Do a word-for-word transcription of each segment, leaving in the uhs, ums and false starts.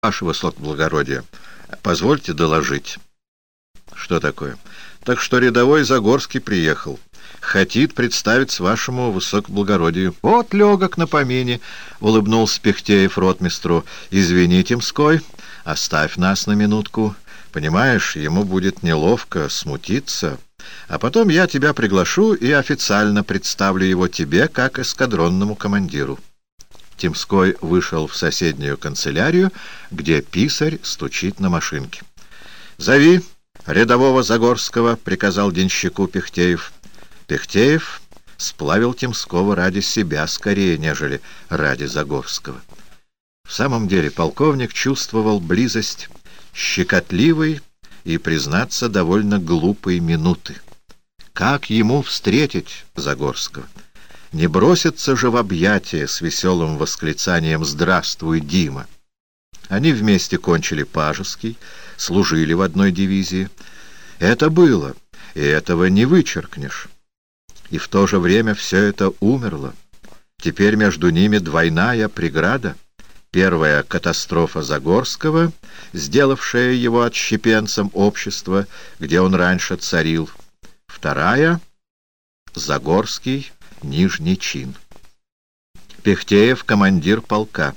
Ваше высокоблагородие, позвольте доложить. Что такое? Так что рядовой Загорский приехал. Хотит представиться вашему высокоблагородию. Вот легок на помине, — улыбнулся Пихтеев ротмистру. Извини, Темской, оставь нас на минутку. Понимаешь, ему будет неловко, смутиться. А потом я тебя приглашу и официально представлю его тебе как эскадронному командиру. Темской вышел в соседнюю канцелярию, где писарь стучит на машинке. — Зови рядового Загорского, — приказал денщику Пихтеев. Пихтеев сплавил Темского ради себя скорее, нежели ради Загорского. В самом деле полковник чувствовал близость щекотливой и, признаться, довольно глупой минуты. Как ему встретить Загорского? Не бросится же в объятия с веселым восклицанием «Здравствуй, Дима!». Они вместе кончили Пажеский, служили в одной дивизии. Это было, и этого не вычеркнешь. И в то же время все это умерло. Теперь между ними двойная преграда. Первая — катастрофа Загорского, сделавшая его отщепенцем общества, где он раньше царил. Вторая — Загорский, нижний чин. Пихтеев — командир полка.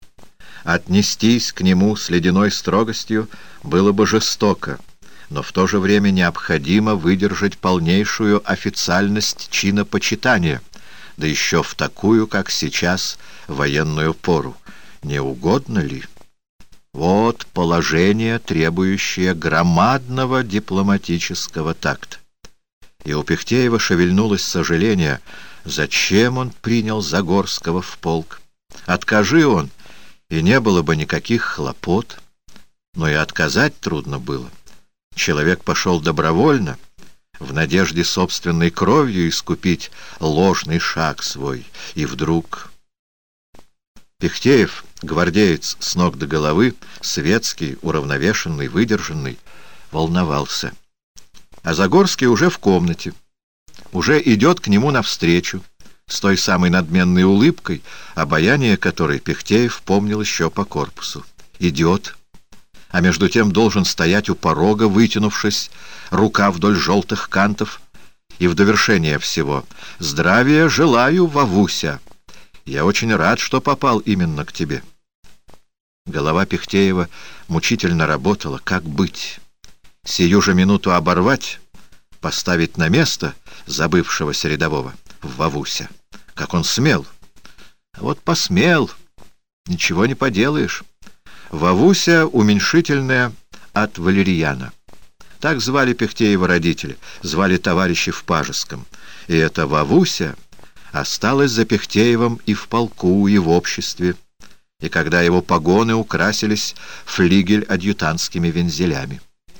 Отнестись к нему с ледяной строгостью было бы жестоко, но в то же время необходимо выдержать полнейшую официальность чинопочитания, да еще в такую, как сейчас, военную пору. Не угодно ли? Вот положение, требующее громадного дипломатического такта. И у Пихтеева шевельнулось сожаление, зачем он принял Загорского в полк. Откажи он, и не было бы никаких хлопот, но и отказать трудно было. Человек пошел добровольно, в надежде собственной кровью искупить ложный шаг свой, и вдруг... Пихтеев, гвардеец с ног до головы, светский, уравновешенный, выдержанный, волновался. А Загорский уже в комнате, уже идет к нему навстречу, с той самой надменной улыбкой, обаяние которой Пихтеев помнил еще по корпусу. Идет, а между тем должен стоять у порога, вытянувшись, рука вдоль желтых кантов, и в довершение всего: «Здравия желаю, Вовуся! Я очень рад, что попал именно к тебе». Голова Пихтеева мучительно работала. Как быть? Сию же минуту оборвать, поставить на место забывшегося рядового Вовуся. Как он смел! Вот посмел, ничего не поделаешь. Вовуся — уменьшительное от Валерьяна. Так звали Пихтеева родители, звали товарищи в Пажеском. И это Вовуся осталось за Пихтеевым и в полку, и в обществе, и когда его погоны украсились флигель-адъютантскими вензелями.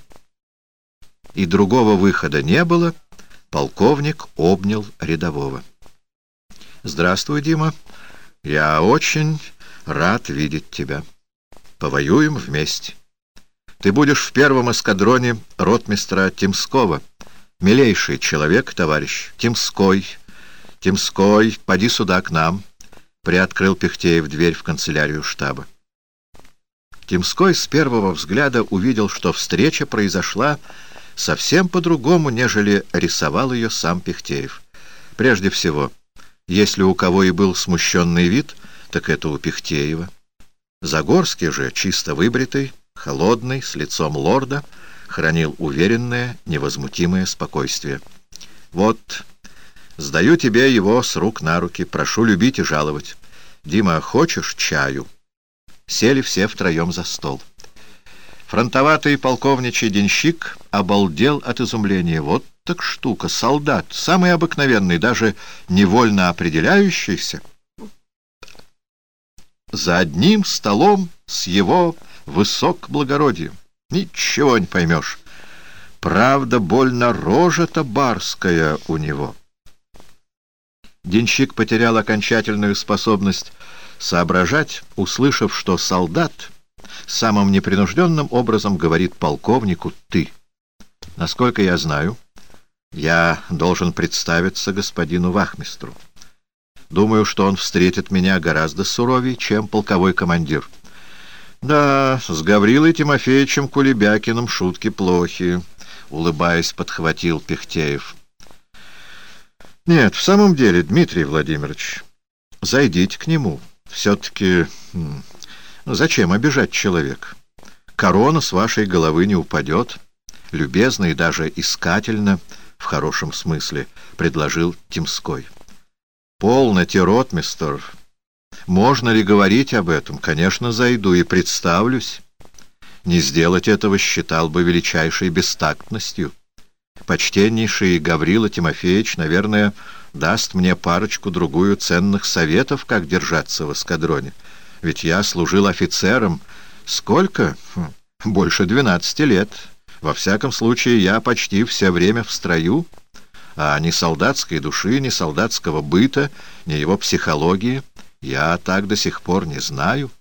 И другого выхода не было, полковник обнял рядового. «Здравствуй, Дима. Я очень рад видеть тебя. Повоюем вместе. Ты будешь в первом эскадроне ротмистра Темского. Милейший человек, товарищ. Темской. Темской, поди сюда к нам», — приоткрыл Пихтеев дверь в канцелярию штаба. Темской с первого взгляда увидел, что встреча произошла совсем по-другому, нежели рисовал ее сам Пихтеев. Прежде всего, если у кого и был смущенный вид, так это у Пихтеева. Загорский же, чисто выбритый, холодный, с лицом лорда, хранил уверенное, невозмутимое спокойствие. «Вот, сдаю тебе его с рук на руки, прошу любить и жаловать. Дима, хочешь чаю?» Сели все втроем за стол. Фронтоватый полковничий денщик обалдел от изумления. Вот так штука, солдат, самый обыкновенный, даже невольно определяющийся, за одним столом с его высокоблагородием. Ничего не поймешь. Правда, больно рожа-то барская у него. Денщик потерял окончательную способность соображать, услышав, что солдат самым непринужденным образом говорит полковнику «ты». Насколько я знаю, я должен представиться господину вахмистру. Думаю, что он встретит меня гораздо суровее, чем полковой командир. Да, с Гаврилой Тимофеевичем Кулебякиным шутки плохи, улыбаясь, подхватил Пихтеев. Нет, в самом деле, Дмитрий Владимирович, зайдите к нему. Все-таки ну, зачем обижать человека? Корона с вашей головы не упадет. Любезно и даже искательно, в хорошем смысле, предложил Тимской. Полноте, ротмистр. Можно ли говорить об этом? Конечно, зайду и представлюсь. Не сделать этого считал бы величайшей бестактностью. Почтеннейший Гаврила Тимофеевич, наверное, даст мне парочку-другую ценных советов, как держаться в эскадроне. Ведь я служил офицером. Сколько? Больше двенадцати лет. Во всяком случае, я почти все время в строю, а ни солдатской души, ни солдатского быта, ни его психологии я так до сих пор не знаю.